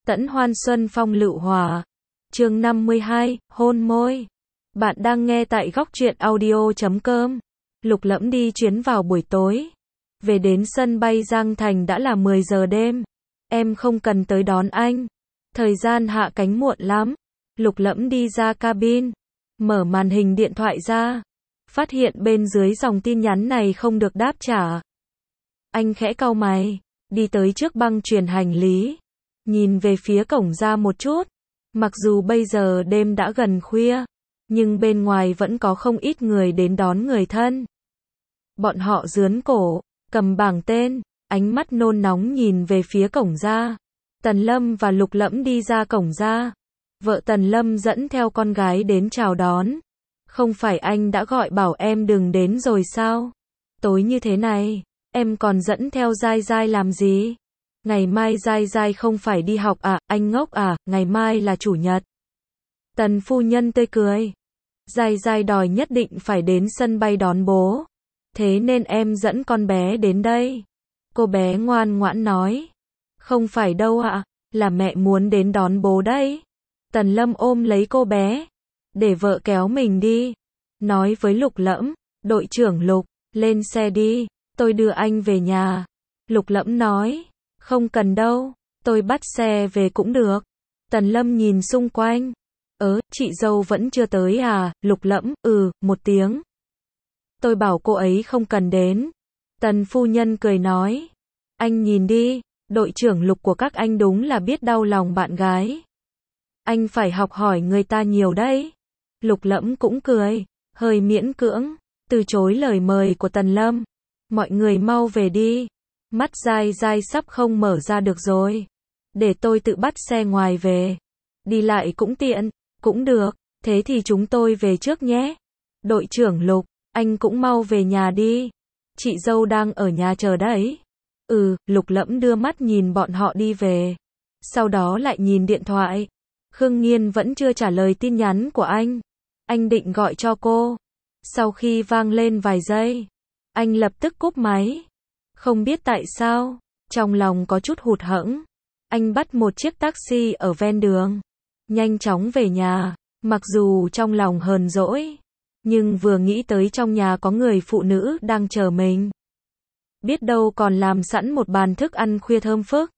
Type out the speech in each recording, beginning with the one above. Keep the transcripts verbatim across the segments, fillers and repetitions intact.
Tẫn hoan xuân phong lựu hòa. Chương năm mươi hai, hôn môi. Bạn đang nghe tại góc truyện audio chấm com. Lục Lẫm đi chuyến vào buổi tối. Về đến sân bay Giang Thành đã là mười giờ đêm. Em không cần tới đón anh. Thời gian hạ cánh muộn lắm. Lục Lẫm đi ra cabin. Mở màn hình điện thoại ra. Phát hiện bên dưới dòng tin nhắn này không được đáp trả. Anh khẽ cau mày. Đi tới trước băng chuyền hành lý. Nhìn về phía cổng ra một chút. Mặc dù bây giờ đêm đã gần khuya. Nhưng bên ngoài vẫn có không ít người đến đón người thân. Bọn họ rướn cổ, cầm bảng tên, ánh mắt nôn nóng nhìn về phía cổng ra. Tần Lâm và Lục Lẫm đi ra cổng ra. Vợ Tần Lâm dẫn theo con gái đến chào đón. Không phải anh đã gọi bảo em đừng đến rồi sao? Tối như thế này, em còn dẫn theo Giai Giai làm gì? Ngày mai Giai Giai không phải đi học à, anh ngốc à, ngày mai là chủ nhật. Tần phu nhân tươi cười. Giai Giai đòi nhất định phải đến sân bay đón bố. Thế nên em dẫn con bé đến đây. Cô bé ngoan ngoãn nói. Không phải đâu ạ, là mẹ muốn đến đón bố đấy. Tần Lâm ôm lấy cô bé. Để vợ kéo mình đi. Nói với Lục Lẫm, đội trưởng Lục, lên xe đi, tôi đưa anh về nhà. Lục Lẫm nói, không cần đâu, tôi bắt xe về cũng được. Tần Lâm nhìn xung quanh. Ớ, chị dâu vẫn chưa tới à? Lục Lẫm, ừ, một tiếng. Tôi bảo cô ấy không cần đến. Tần phu nhân cười nói. Anh nhìn đi, đội trưởng Lục của các anh đúng là biết đau lòng bạn gái. Anh phải học hỏi người ta nhiều đấy. Lục Lẫm cũng cười, hơi miễn cưỡng, từ chối lời mời của Tần Lâm. Mọi người mau về đi. Mắt Giai Giai sắp không mở ra được rồi. Để tôi tự bắt xe ngoài về. Đi lại cũng tiện. Cũng được, thế thì chúng tôi về trước nhé. Đội trưởng Lục, anh cũng mau về nhà đi. Chị dâu đang ở nhà chờ đấy. Ừ, Lục Lẫm đưa mắt nhìn bọn họ đi về. Sau đó lại nhìn điện thoại. Khương Nghiên vẫn chưa trả lời tin nhắn của anh. Anh định gọi cho cô. Sau khi vang lên vài giây, anh lập tức cúp máy. Không biết tại sao, trong lòng có chút hụt hẫng. Anh bắt một chiếc taxi ở ven đường. Nhanh chóng về nhà, mặc dù trong lòng hờn dỗi, nhưng vừa nghĩ tới trong nhà có người phụ nữ đang chờ mình. Biết đâu còn làm sẵn một bàn thức ăn khuya thơm phức.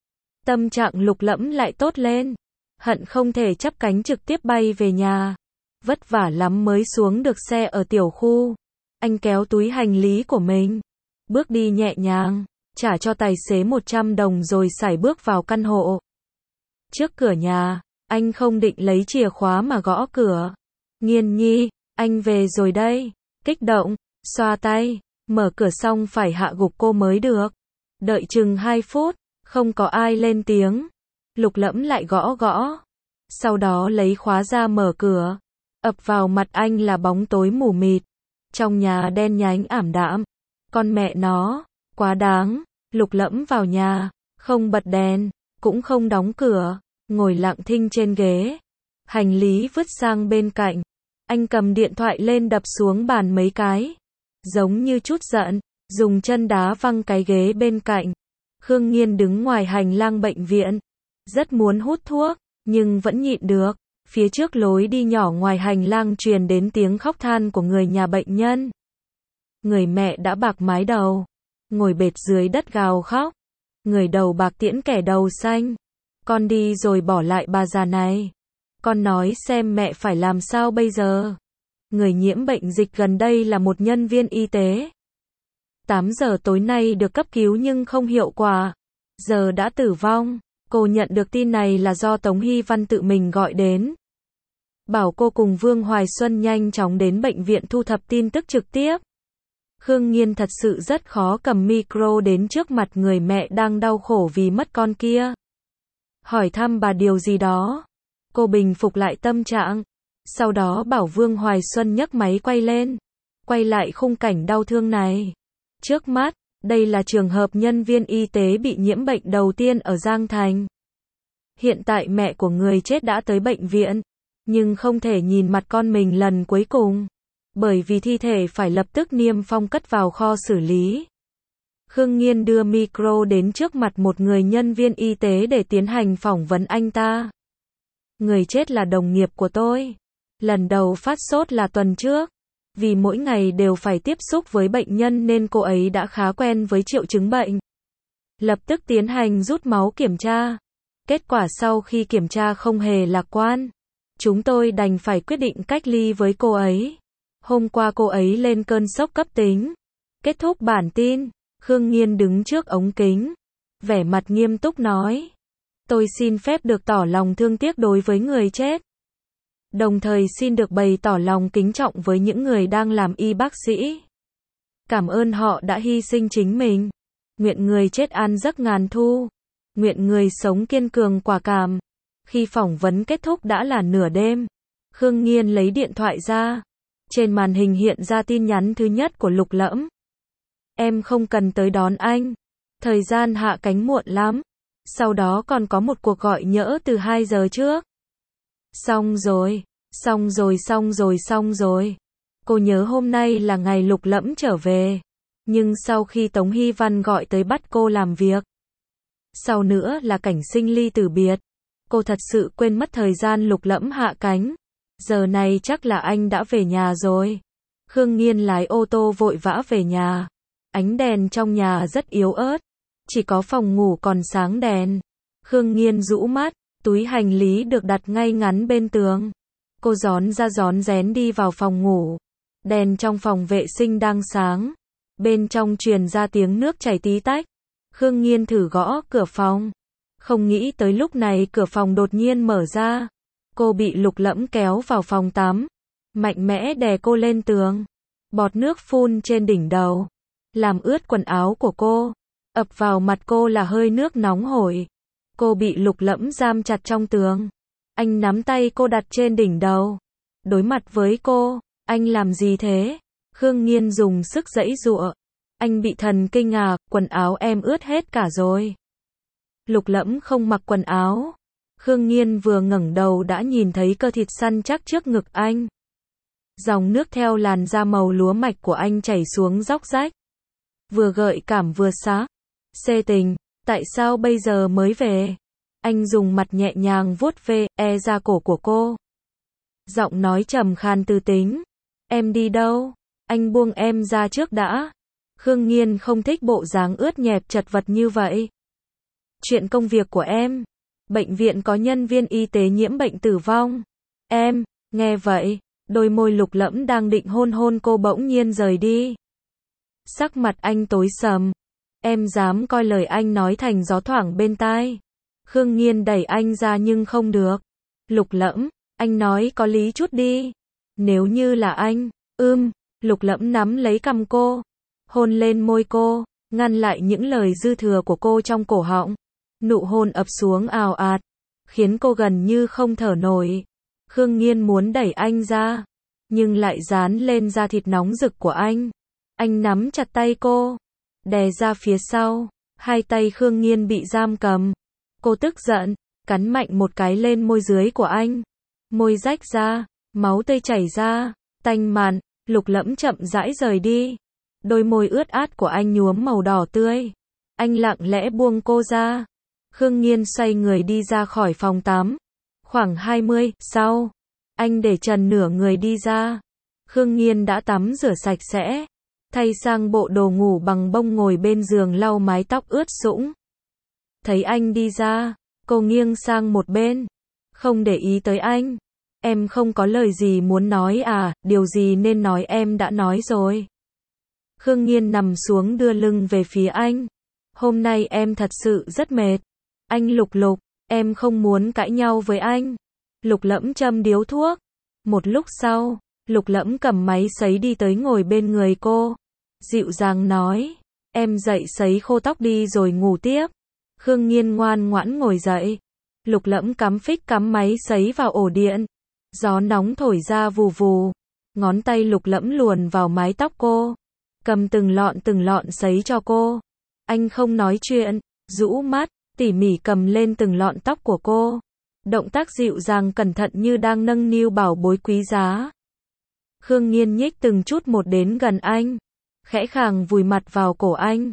Tâm trạng Lục Lẫm lại tốt lên, hận không thể chắp cánh trực tiếp bay về nhà. Vất vả lắm mới xuống được xe ở tiểu khu. Anh kéo túi hành lý của mình, bước đi nhẹ nhàng, trả cho tài xế một trăm đồng rồi sải bước vào căn hộ. Trước cửa nhà, anh không định lấy chìa khóa mà gõ cửa. Nghiên nhi, anh về rồi đây. Kích động, xoa tay, mở cửa xong phải hạ gục cô mới được. Đợi chừng hai phút, không có ai lên tiếng. Lục Lẫm lại gõ gõ. Sau đó lấy khóa ra mở cửa. Ập vào mặt anh là bóng tối mù mịt. Trong nhà đen nhánh ảm đạm. Con mẹ nó, quá đáng. Lục Lẫm vào nhà, không bật đèn, cũng không đóng cửa. Ngồi lặng thinh trên ghế. Hành lý vứt sang bên cạnh. Anh cầm điện thoại lên đập xuống bàn mấy cái. Giống như chút giận, dùng chân đá văng cái ghế bên cạnh. Khương Nghiên đứng ngoài hành lang bệnh viện. Rất muốn hút thuốc, nhưng vẫn nhịn được. Phía trước lối đi nhỏ ngoài hành lang truyền đến tiếng khóc than của người nhà bệnh nhân. Người mẹ đã bạc mái đầu. Ngồi bệt dưới đất gào khóc. Người đầu bạc tiễn kẻ đầu xanh. Con đi rồi bỏ lại bà già này. Con nói xem mẹ phải làm sao bây giờ. Người nhiễm bệnh dịch gần đây là một nhân viên y tế. tám giờ tối nay được cấp cứu nhưng không hiệu quả. Giờ đã tử vong. Cô nhận được tin này là do Tống Hy Văn tự mình gọi đến. Bảo cô cùng Vương Hoài Xuân nhanh chóng đến bệnh viện thu thập tin tức trực tiếp. Khương Nghiên thật sự rất khó cầm micro đến trước mặt người mẹ đang đau khổ vì mất con kia. Hỏi thăm bà điều gì đó. Cô bình phục lại tâm trạng. Sau đó bảo Vương Hoài Xuân nhấc máy quay lên. Quay lại khung cảnh đau thương này. Trước mắt, đây là trường hợp nhân viên y tế bị nhiễm bệnh đầu tiên ở Giang Thành. Hiện tại mẹ của người chết đã tới bệnh viện. Nhưng không thể nhìn mặt con mình lần cuối cùng. Bởi vì thi thể phải lập tức niêm phong cất vào kho xử lý. Khương Nghiên đưa micro đến trước mặt một người nhân viên y tế để tiến hành phỏng vấn anh ta. Người chết là đồng nghiệp của tôi. Lần đầu phát sốt là tuần trước. Vì mỗi ngày đều phải tiếp xúc với bệnh nhân nên cô ấy đã khá quen với triệu chứng bệnh. Lập tức tiến hành rút máu kiểm tra. Kết quả sau khi kiểm tra không hề lạc quan. Chúng tôi đành phải quyết định cách ly với cô ấy. Hôm qua cô ấy lên cơn sốc cấp tính. Kết thúc bản tin, Khương Nghiên đứng trước ống kính. Vẻ mặt nghiêm túc nói. Tôi xin phép được tỏ lòng thương tiếc đối với người chết. Đồng thời xin được bày tỏ lòng kính trọng với những người đang làm y bác sĩ. Cảm ơn họ đã hy sinh chính mình. Nguyện người chết an giấc ngàn thu. Nguyện người sống kiên cường quả cảm. Khi phỏng vấn kết thúc đã là nửa đêm. Khương Nghiên lấy điện thoại ra. Trên màn hình hiện ra tin nhắn thứ nhất của Lục Lẫm. Em không cần tới đón anh. Thời gian hạ cánh muộn lắm. Sau đó còn có một cuộc gọi nhỡ từ hai giờ trước. Xong rồi, xong rồi xong rồi xong rồi. Cô nhớ hôm nay là ngày Lục Lẫm trở về. Nhưng sau khi Tống Hy Văn gọi tới bắt cô làm việc. Sau nữa là cảnh sinh ly từ biệt. Cô thật sự quên mất thời gian Lục Lẫm hạ cánh. Giờ này chắc là anh đã về nhà rồi. Khương Nghiên lái ô tô vội vã về nhà. Ánh đèn trong nhà rất yếu ớt. Chỉ có phòng ngủ còn sáng đèn. Khương Nghiên rũ mắt. Túi hành lý được đặt ngay ngắn bên tường. Cô rón ra rón rén đi vào phòng ngủ. Đèn trong phòng vệ sinh đang sáng. Bên trong truyền ra tiếng nước chảy tí tách. Khương Nghiên thử gõ cửa phòng. Không nghĩ tới lúc này cửa phòng đột nhiên mở ra. Cô bị Lục Lẫm kéo vào phòng tắm. Mạnh mẽ đè cô lên tường. Bọt nước phun trên đỉnh đầu. Làm ướt quần áo của cô. Ập vào mặt cô là hơi nước nóng hổi. Cô bị Lục Lẫm giam chặt trong tường. Anh nắm tay cô đặt trên đỉnh đầu. Đối mặt với cô. Anh làm gì thế? Khương Nghiên dùng sức giãy giụa. Anh bị thần kinh à, quần áo em ướt hết cả rồi. Lục Lẫm không mặc quần áo. Khương Nghiên vừa ngẩng đầu đã nhìn thấy cơ thịt săn chắc trước ngực anh. Dòng nước theo làn da màu lúa mạch của anh chảy xuống róc rách. Vừa gợi cảm vừa xá. Xê tình, tại sao bây giờ mới về? Anh dùng mặt nhẹ nhàng vuốt ve, e da cổ của cô. Giọng nói trầm khan tư tính. Em đi đâu? Anh buông em ra trước đã. Khương Nghiên không thích bộ dáng ướt nhẹp chật vật như vậy. Chuyện công việc của em. Bệnh viện có nhân viên y tế nhiễm bệnh tử vong. Em, nghe vậy, đôi môi Lục Lẫm đang định hôn hôn cô bỗng nhiên rời đi. Sắc mặt anh tối sầm. Em dám coi lời anh nói thành gió thoảng bên tai. Khương Nghiên đẩy anh ra nhưng không được. Lục Lẫm, anh nói có lý chút đi. Nếu như là anh, ưm, Lục Lẫm nắm lấy cằm cô. Hôn lên môi cô, ngăn lại những lời dư thừa của cô trong cổ họng. Nụ hôn ập xuống ào ạt, khiến cô gần như không thở nổi. Khương Nghiên muốn đẩy anh ra, nhưng lại dán lên da thịt nóng rực của anh. Anh nắm chặt tay cô, đè ra phía sau, hai tay Khương Nghiên bị giam cầm. Cô tức giận, cắn mạnh một cái lên môi dưới của anh. Môi rách ra, máu tươi chảy ra, tanh mặn. Lục Lẫm chậm rãi rời đi. Đôi môi ướt át của anh nhuốm màu đỏ tươi. Anh lặng lẽ buông cô ra. Khương Nghiên xoay người đi ra khỏi phòng tắm. Khoảng hai mươi sau, anh để trần nửa người đi ra. Khương Nghiên đã tắm rửa sạch sẽ, thay sang bộ đồ ngủ bằng bông ngồi bên giường lau mái tóc ướt sũng. Thấy anh đi ra, cô nghiêng sang một bên, không để ý tới anh. Em không có lời gì muốn nói à, điều gì nên nói em đã nói rồi. Khương Nghiên nằm xuống đưa lưng về phía anh. Hôm nay em thật sự rất mệt. Anh Lục Lục, em không muốn cãi nhau với anh. Lục Lẫm châm điếu thuốc. Một lúc sau, Lục Lẫm cầm máy sấy đi tới ngồi bên người cô. Dịu dàng nói, em dậy sấy khô tóc đi rồi ngủ tiếp. Khương Nghiên ngoan ngoãn ngồi dậy. Lục Lẫm cắm phích cắm máy sấy vào ổ điện. Gió nóng thổi ra vù vù. Ngón tay Lục Lẫm luồn vào mái tóc cô. Cầm từng lọn từng lọn sấy cho cô. Anh không nói chuyện, rũ mắt, tỉ mỉ cầm lên từng lọn tóc của cô. Động tác dịu dàng cẩn thận như đang nâng niu bảo bối quý giá. Khương Nghiên nhích từng chút một đến gần anh. Khẽ khàng vùi mặt vào cổ anh.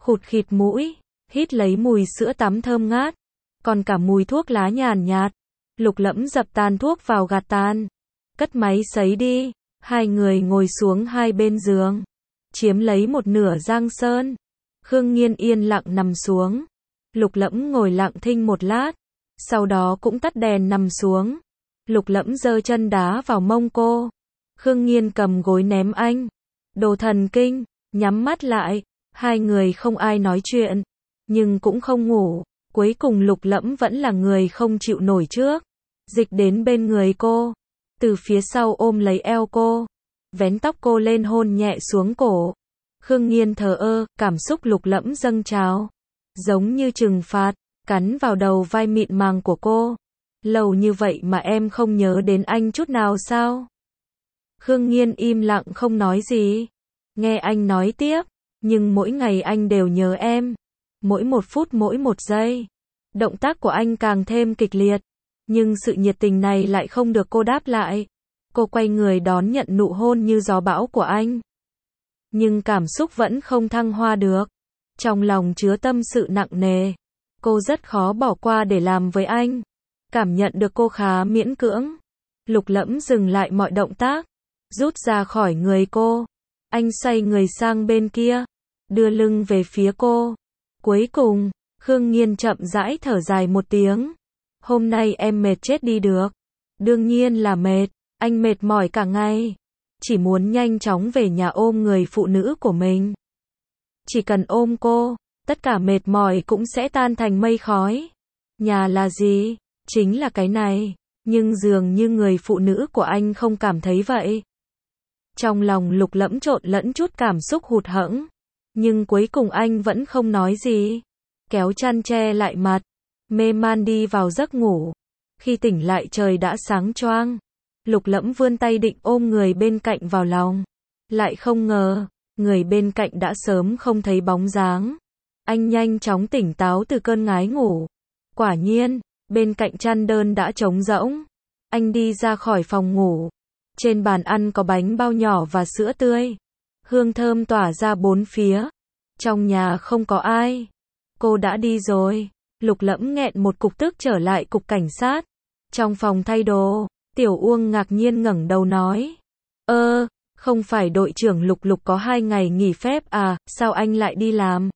khụt khịt mũi, hít lấy mùi sữa tắm thơm ngát, còn cả mùi thuốc lá nhàn nhạt. Lục Lẫm dập tàn thuốc vào gạt tàn, cất máy sấy đi, hai người ngồi xuống hai bên giường, chiếm lấy một nửa giang sơn. Khương Nghiên yên lặng nằm xuống, Lục Lẫm ngồi lặng thinh một lát, sau đó cũng tắt đèn nằm xuống. Lục Lẫm giơ chân đá vào mông cô, Khương Nghiên cầm gối ném anh. Đồ thần kinh, nhắm mắt lại, hai người không ai nói chuyện, nhưng cũng không ngủ. Cuối cùng Lục Lẫm vẫn là người không chịu nổi trước, dịch đến bên người cô, từ phía sau ôm lấy eo cô, vén tóc cô lên hôn nhẹ xuống cổ. Khương Nghiên thờ ơ, cảm xúc Lục Lẫm dâng trào, giống như trừng phạt, cắn vào đầu vai mịn màng của cô. Lâu như vậy mà em không nhớ đến anh chút nào sao? Khương Nghiên im lặng không nói gì. Nghe anh nói tiếp, nhưng mỗi ngày anh đều nhớ em, mỗi một phút mỗi một giây. Động tác của anh càng thêm kịch liệt, nhưng sự nhiệt tình này lại không được cô đáp lại. Cô quay người đón nhận nụ hôn như gió bão của anh, nhưng cảm xúc vẫn không thăng hoa được. Trong lòng chứa tâm sự nặng nề, cô rất khó bỏ qua để làm với anh. Cảm nhận được cô khá miễn cưỡng, Lục Lẫm dừng lại mọi động tác, rút ra khỏi người cô. Anh xoay người sang bên kia, đưa lưng về phía cô. Cuối cùng, Khương Nghiên chậm rãi thở dài một tiếng. Hôm nay em mệt chết đi được. Đương nhiên là mệt, anh mệt mỏi cả ngày, chỉ muốn nhanh chóng về nhà ôm người phụ nữ của mình. Chỉ cần ôm cô, tất cả mệt mỏi cũng sẽ tan thành mây khói. Nhà là gì? Chính là cái này. Nhưng dường như người phụ nữ của anh không cảm thấy vậy. Trong lòng Lục Lẫm trộn lẫn chút cảm xúc hụt hẫng, nhưng cuối cùng anh vẫn không nói gì, kéo chăn che lại mặt, mê man đi vào giấc ngủ. Khi tỉnh lại trời đã sáng choang. Lục Lẫm vươn tay định ôm người bên cạnh vào lòng, lại không ngờ, người bên cạnh đã sớm không thấy bóng dáng. Anh nhanh chóng tỉnh táo từ cơn ngái ngủ. Quả nhiên, bên cạnh chăn đơn đã trống rỗng. Anh đi ra khỏi phòng ngủ. Trên bàn ăn có bánh bao nhỏ và sữa tươi. Hương thơm tỏa ra bốn phía. Trong nhà không có ai. Cô đã đi rồi. Lục Lẫm nghẹn một cục tức trở lại cục cảnh sát. Trong phòng thay đồ, Tiểu Uông ngạc nhiên ngẩng đầu nói. Ơ, không phải đội trưởng Lục Lục có hai ngày nghỉ phép à, sao anh lại đi làm?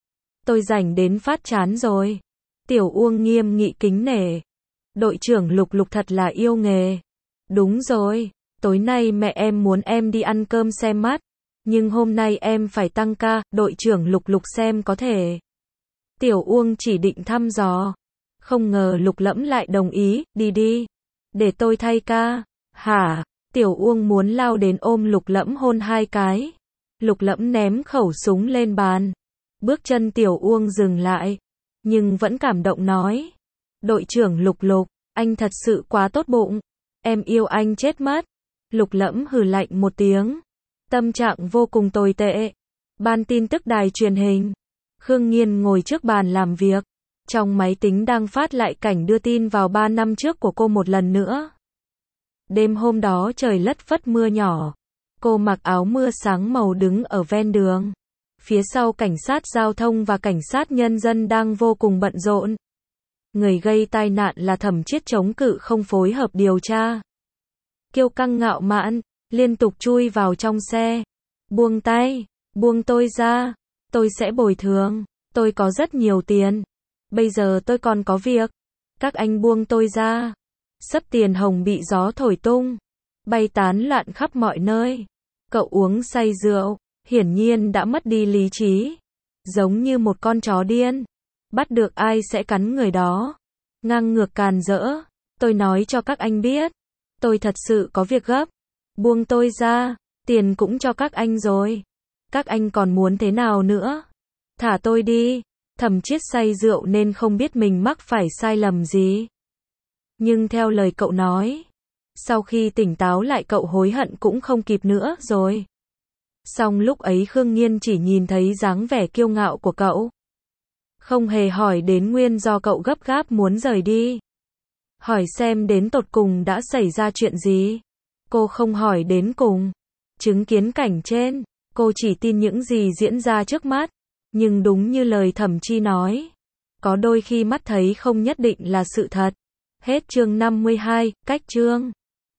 Tôi rảnh đến phát chán rồi. Tiểu Uông nghiêm nghị kính nể. Đội trưởng Lục Lục thật là yêu nghề. Đúng rồi, tối nay mẹ em muốn em đi ăn cơm xem mắt, nhưng hôm nay em phải tăng ca, đội trưởng Lục Lục xem có thể. Tiểu Uông chỉ định thăm dò. Không ngờ Lục Lẫm lại đồng ý, đi đi, để tôi thay ca. Hả? Tiểu Uông muốn lao đến ôm Lục Lẫm hôn hai cái. Lục Lẫm ném khẩu súng lên bàn. Bước chân Tiểu Uông dừng lại, nhưng vẫn cảm động nói. Đội trưởng Lục Lục, anh thật sự quá tốt bụng. Em yêu anh chết mất. Lục Lẫm hừ lạnh một tiếng. Tâm trạng vô cùng tồi tệ. Ban tin tức đài truyền hình. Khương Nghiên ngồi trước bàn làm việc. Trong máy tính đang phát lại cảnh đưa tin vào ba năm trước của cô một lần nữa. Đêm hôm đó trời lất phất mưa nhỏ. Cô mặc áo mưa sáng màu đứng ở ven đường. Phía sau cảnh sát giao thông và cảnh sát nhân dân đang vô cùng bận rộn. Người gây tai nạn là Thẩm Chiết chống cự không phối hợp điều tra. Kiêu căng ngạo mạn, liên tục chui vào trong xe. Buông tay, buông tôi ra, tôi sẽ bồi thường, tôi có rất nhiều tiền. Bây giờ tôi còn có việc. Các anh buông tôi ra. Sấp tiền hồng bị gió thổi tung, bay tán loạn khắp mọi nơi. Cậu uống say rượu, hiển nhiên đã mất đi lý trí. Giống như một con chó điên. Bắt được ai sẽ cắn người đó. Ngang ngược càn rỡ. Tôi nói cho các anh biết. Tôi thật sự có việc gấp. Buông tôi ra. Tiền cũng cho các anh rồi. Các anh còn muốn thế nào nữa? Thả tôi đi. Thẩm Chiết say rượu nên không biết mình mắc phải sai lầm gì. Nhưng theo lời cậu nói, sau khi tỉnh táo lại cậu hối hận cũng không kịp nữa rồi. Song lúc ấy Khương Nghiên chỉ nhìn thấy dáng vẻ kiêu ngạo của cậu. Không hề hỏi đến nguyên do cậu gấp gáp muốn rời đi. Hỏi xem đến tột cùng đã xảy ra chuyện gì. Cô không hỏi đến cùng. Chứng kiến cảnh trên, cô chỉ tin những gì diễn ra trước mắt. Nhưng đúng như lời Thẩm Chi nói, có đôi khi mắt thấy không nhất định là sự thật. Hết chương năm mươi hai, cách chương.